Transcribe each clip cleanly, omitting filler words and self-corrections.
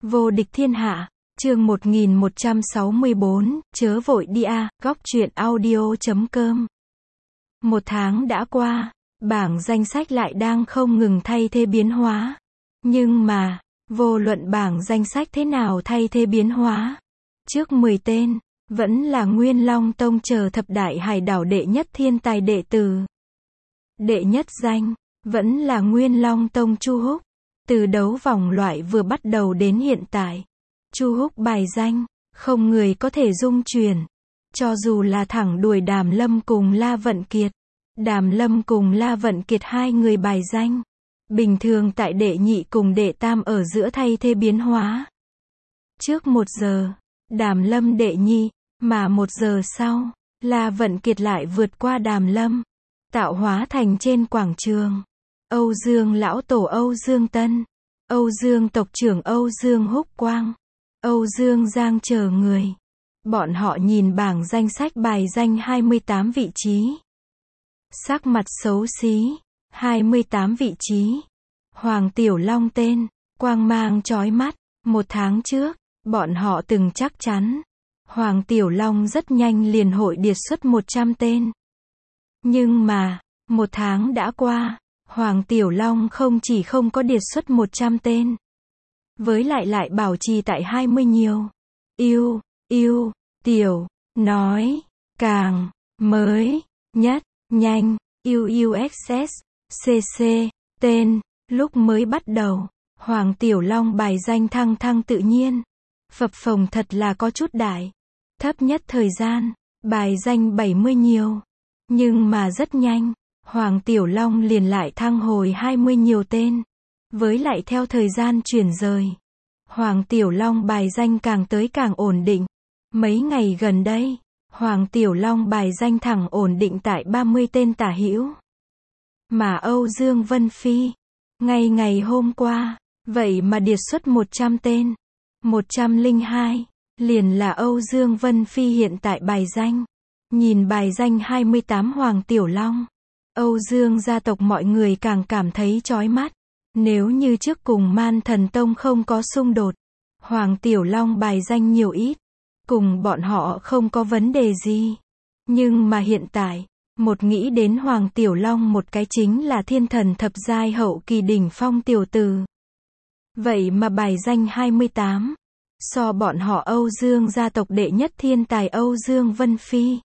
Vô địch thiên hạ, chương 1164, chớ vội đi a, góc truyện audio.com. Một tháng đã qua, bảng danh sách lại đang không ngừng thay thế biến hóa. Nhưng mà, vô luận bảng danh sách thế nào thay thế biến hóa, trước 10 tên, vẫn là Nguyên Long Tông chờ thập đại hải đảo đệ nhất thiên tài đệ tử. Đệ nhất danh, vẫn là Nguyên Long Tông Chu Húc. Từ đấu vòng loại vừa bắt đầu đến hiện tại, Chu Húc bài danh, không người có thể dung chuyển. Cho dù là thẳng đuổi Đàm Lâm cùng La Vận Kiệt. Đàm Lâm cùng La Vận Kiệt hai người bài danh, bình thường tại đệ nhị cùng đệ tam ở giữa thay thế biến hóa. Trước 1 giờ, Đàm Lâm đệ nhị, mà 1 giờ sau, La Vận Kiệt lại vượt qua Đàm Lâm, tạo hóa thành trên quảng trường. Âu Dương lão tổ Âu Dương Tân, Âu Dương tộc trưởng Âu Dương Húc Quang, Âu Dương Giang chờ người. Bọn họ nhìn bảng danh sách bài danh 28 vị trí. Sắc mặt xấu xí, 28 vị trí. Hoàng Tiểu Long tên, quang mang chói mắt. 1 tháng trước, bọn họ từng chắc chắn, Hoàng Tiểu Long rất nhanh liền hội điệt xuất 100 tên. Nhưng mà, 1 tháng đã qua, Hoàng Tiểu Long không chỉ không có điệt xuất 100 tên, với lại bảo trì tại 20 nhiều. Tiểu, nói, càng, mới, nhất, nhanh, UUXS, CC, tên, lúc mới bắt đầu, Hoàng Tiểu Long bài danh thăng tự nhiên. Phập phồng thật là có chút đại. Thấp nhất thời gian, bài danh 70 nhiều. Nhưng mà rất nhanh, Hoàng Tiểu Long liền lại thăng hồi 20 nhiều tên. Với lại theo thời gian chuyển rời, Hoàng Tiểu Long bài danh càng tới càng ổn định. Mấy ngày gần đây, Hoàng Tiểu Long bài danh thẳng ổn định tại 30 tên tả hữu. Mà Âu Dương Vân Phi, ngay ngày hôm qua, vậy mà điệt xuất 100 tên. 102, liền là Âu Dương Vân Phi hiện tại bài danh. Nhìn bài danh 28 Hoàng Tiểu Long, Âu Dương gia tộc mọi người càng cảm thấy chói mắt. Nếu như trước cùng Man Thần Tông không có xung đột, Hoàng Tiểu Long bài danh nhiều ít, cùng bọn họ không có vấn đề gì. Nhưng mà hiện tại, một nghĩ đến Hoàng Tiểu Long một cái chính là thiên thần thập giai hậu kỳ đỉnh phong tiểu tử. Vậy mà bài danh 28, so bọn họ Âu Dương gia tộc đệ nhất thiên tài Âu Dương Vân Phi,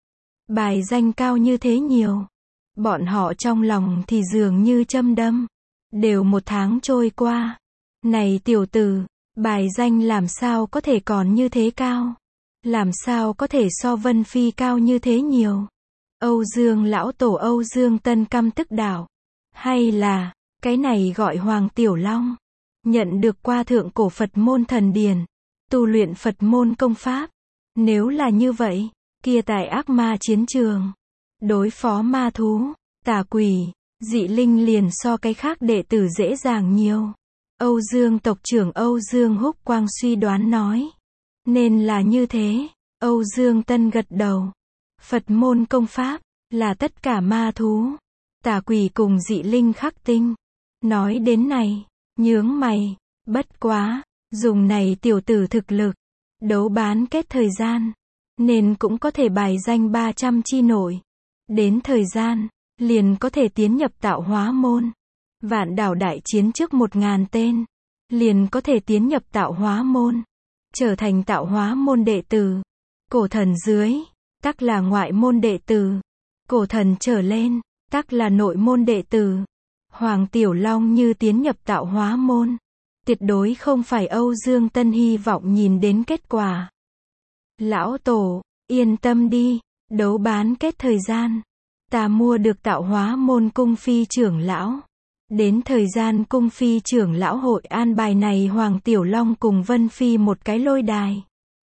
bài danh cao như thế nhiều. Bọn họ trong lòng thì dường như châm đâm. Đều 1 tháng trôi qua. Này tiểu tử, bài danh làm sao có thể còn như thế cao? Làm sao có thể so Vân Phi cao như thế nhiều? Âu Dương lão tổ Âu Dương Tân căm tức đảo. Hay là, cái này gọi Hoàng Tiểu Long, nhận được qua thượng cổ Phật môn thần điển, tu luyện Phật môn công pháp. Nếu là như vậy, kia tại ác ma chiến trường, đối phó ma thú, tà quỷ, dị linh liền so cái khác đệ tử dễ dàng nhiều. Âu Dương tộc trưởng Âu Dương Húc Quang suy đoán nói. Nên là như thế. Âu Dương Tân gật đầu. Phật môn công pháp, là tất cả ma thú, tà quỷ cùng dị linh khắc tinh. Nói đến này, nhướng mày, bất quá, dùng này tiểu tử thực lực, đấu bán kết thời gian, nên cũng có thể bài danh 300 chi nổi. Đến thời gian, liền có thể tiến nhập tạo hóa môn. Vạn đảo đại chiến trước 1000 tên, liền có thể tiến nhập tạo hóa môn, trở thành tạo hóa môn đệ tử. Cổ thần dưới, tắc là ngoại môn đệ tử. Cổ thần trở lên, tắc là nội môn đệ tử. Hoàng Tiểu Long như tiến nhập tạo hóa môn, tuyệt đối không phải Âu Dương Tân hy vọng nhìn đến kết quả. Lão tổ, yên tâm đi, đấu bán kết thời gian, ta mua được tạo hóa môn cung phi trưởng lão. Đến thời gian cung phi trưởng lão hội an bài này Hoàng Tiểu Long cùng Vân Phi một cái lôi đài.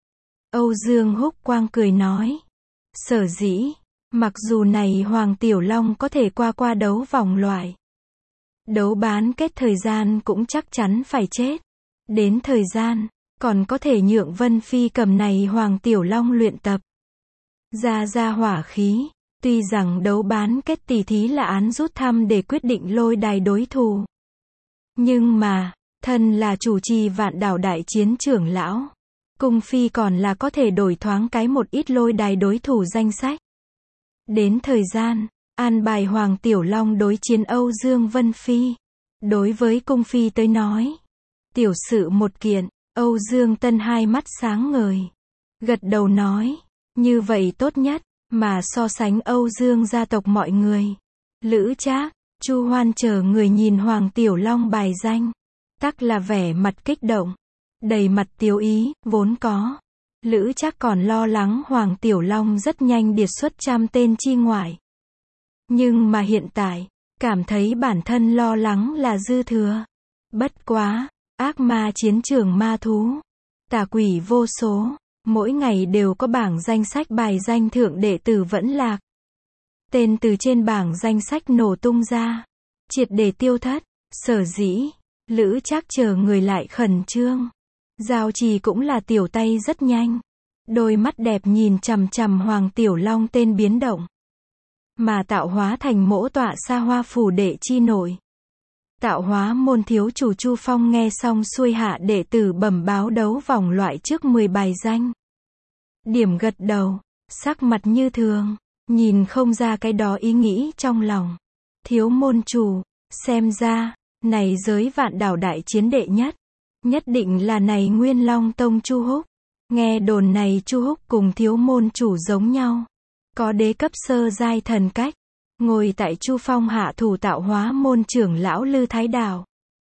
Âu Dương Húc Quang cười nói. Sở dĩ, mặc dù này Hoàng Tiểu Long có thể qua đấu vòng loại, đấu bán kết thời gian cũng chắc chắn phải chết. Đến thời gian, còn có thể nhượng Vân Phi cầm này Hoàng Tiểu Long luyện tập. Ra hỏa khí. Tuy rằng đấu bán kết tỷ thí là án rút thăm để quyết định lôi đài đối thủ. Nhưng mà, Thân là chủ trì Vạn Đảo Đại Chiến trưởng lão. Cung phi còn là có thể đổi thoáng cái một ít lôi đài đối thủ danh sách. Đến thời gian, an bài Hoàng Tiểu Long đối chiến Âu Dương Vân Phi. Đối với cung phi tới nói, tiểu sự một kiện, Âu Dương Tân hai mắt sáng ngời. Gật đầu nói, như vậy tốt nhất, mà so sánh Âu Dương gia tộc mọi người. Lữ Trác, Chu Hoan chờ người nhìn Hoàng Tiểu Long bài danh. Tắc là vẻ mặt kích động. Đầy mặt tiếu ý, vốn có. Lữ Trác còn lo lắng Hoàng Tiểu Long rất nhanh điệt xuất trăm tên chi ngoại. Nhưng mà hiện tại, cảm thấy bản thân lo lắng là dư thừa. Bất quá, ác ma chiến trường ma thú. Tà quỷ vô số, mỗi ngày đều có bảng danh sách bài danh thượng đệ tử vẫn lạc. Tên từ trên bảng danh sách nổ tung ra. Triệt để tiêu thất, sở dĩ, Lữ Trác chờ người lại khẩn trương. Giao Trì cũng là tiểu tay rất nhanh. Đôi mắt đẹp nhìn chằm chằm Hoàng Tiểu Long tên biến động. Mà tạo hóa thành mỗ tọa xa hoa phủ đệ chi nổi. Tạo hóa môn thiếu chủ Chu Phong nghe xong xuôi hạ đệ tử bẩm báo đấu vòng loại trước 10 bài danh. Điểm gật đầu, sắc mặt như thường, nhìn không ra cái đó ý nghĩ trong lòng. Thiếu môn chủ, xem ra, này giới Vạn Đảo Đại Chiến đệ nhất. Nhất định là này Nguyên Long Tông Chu Húc. Nghe đồn này Chu Húc cùng thiếu môn chủ giống nhau. Có đế cấp sơ giai thần cách. Ngồi tại Chu Phong hạ thủ tạo hóa môn trưởng lão Lư Thái Đảo.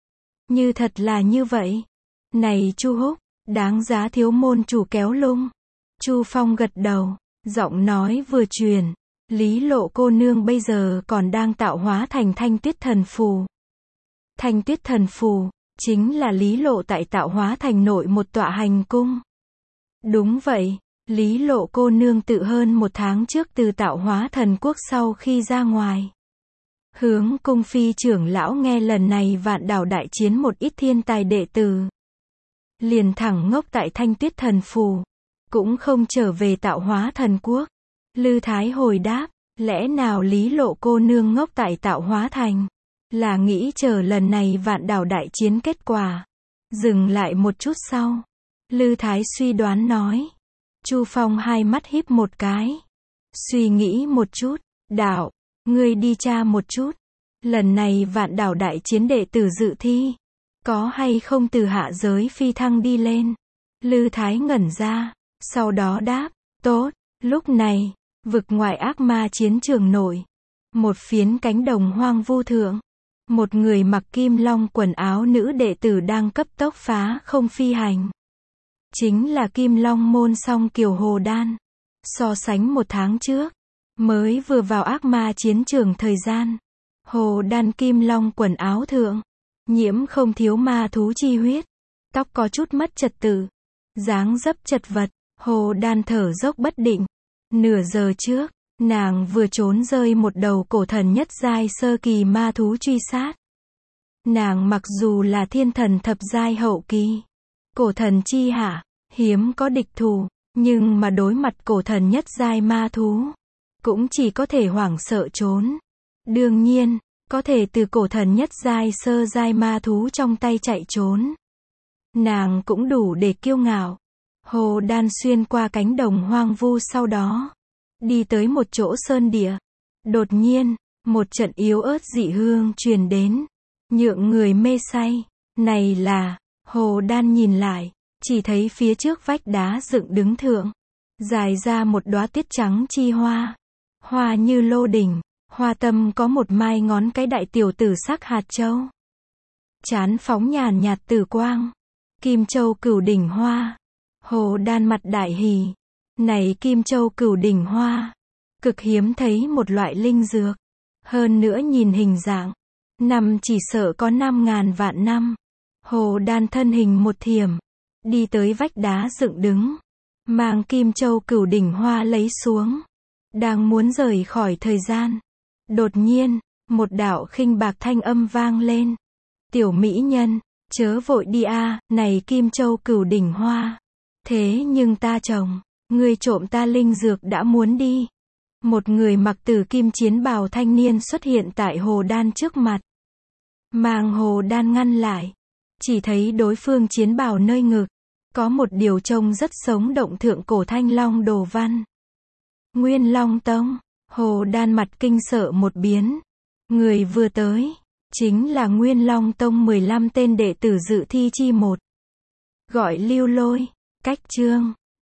Như thật là như vậy. Này Chu Húc, đáng giá thiếu môn chủ kéo lung. Chu Phong gật đầu, giọng nói vừa truyền. Lý Lộ cô nương bây giờ còn đang tạo hóa thành Thanh Tuyết Thần Phù. Thanh Tuyết Thần Phù chính là Lý Lộ tại tạo hóa thành nội một tọa hành cung. Đúng vậy, Lý Lộ cô nương tự hơn 1 tháng trước từ tạo hóa thần quốc sau khi ra ngoài. Hướng cung phi trưởng lão nghe lần này Vạn Đảo Đại Chiến một ít thiên tài đệ tử. Liền thẳng ngốc tại Thanh Tuyết Thần Phù. Cũng không trở về tạo hóa thần quốc. Lư Thái hồi đáp, lẽ nào Lý Lộ cô nương ngốc tại tạo hóa thành? Là nghĩ chờ lần này Vạn Đảo Đại Chiến kết quả. Dừng lại một chút sau. Lư Thái suy đoán nói. Chu Phong hai mắt híp một cái. Suy nghĩ một chút. Đạo, ngươi đi tra một chút. Lần này Vạn Đảo Đại Chiến đệ tử dự thi. Có hay không từ hạ giới phi thăng đi lên? Lư Thái ngẩn ra. Sau đó đáp. Tốt. Lúc này, vực ngoại ác ma chiến trường nổi. Một phiến cánh đồng hoang vu thượng. Một người mặc kim long quần áo nữ đệ tử đang cấp tốc phá không phi hành. Chính là Kim Long môn Song Kiều Hồ Đan. So sánh 1 tháng trước, mới vừa vào ác ma chiến trường thời gian. Hồ Đan Kim Long quần áo thượng, nhiễm không thiếu ma thú chi huyết. Tóc có chút mất trật tự, dáng dấp chật vật, Hồ Đan thở dốc bất định. Nửa giờ trước, nàng vừa trốn rơi một đầu cổ thần nhất giai sơ kỳ ma thú truy sát. Nàng mặc dù là thiên thần thập giai hậu kỳ, cổ thần chi hạ, hiếm có địch thủ, nhưng mà đối mặt cổ thần nhất giai ma thú, cũng chỉ có thể hoảng sợ trốn. Đương nhiên, có thể từ cổ thần nhất giai sơ giai ma thú trong tay chạy trốn. Nàng cũng đủ để kiêu ngạo. Hồ Đan xuyên qua cánh đồng hoang vu sau đó, đi tới một chỗ sơn địa. Đột nhiên, một trận yếu ớt dị hương truyền đến, nhượng người mê say. Này là, Hồ Đan nhìn lại, chỉ thấy phía trước vách đá dựng đứng thượng, dài ra một đóa tiết trắng chi hoa. Hoa như lô đỉnh, hoa tâm có một mai ngón cái đại tiểu tử sắc hạt châu. Chán phóng nhàn nhạt tử quang. Kim Châu Cửu đỉnh hoa. Hồ Đan mặt đại hỉ. Này Kim Châu Cửu đỉnh hoa, cực hiếm thấy một loại linh dược. Hơn nữa nhìn hình dạng, năm chỉ sợ có 5.000 vạn năm. Hồ Đan thân hình một thiểm, đi tới vách đá dựng đứng, mang Kim Châu Cửu đỉnh hoa lấy xuống. Đang muốn rời khỏi thời gian. Đột nhiên, một đạo khinh bạc thanh âm vang lên. Tiểu mỹ nhân, chớ vội đi a, này Kim Châu Cửu đỉnh hoa. Thế nhưng ta trồng, ngươi trộm ta linh dược đã muốn đi. Một người mặc tử kim chiến bào thanh niên xuất hiện tại Hồ Đan trước mặt. Mang Hồ Đan ngăn lại. Chỉ thấy đối phương chiến bào nơi ngực, có một điều trông rất sống động thượng cổ thanh long đồ văn. Nguyên Long Tông, Hồ Đan mặt kinh sợ một biến. Người vừa tới, chính là Nguyên Long Tông 15 tên đệ tử dự thi chi một. Gọi Lưu Lôi, cách chương.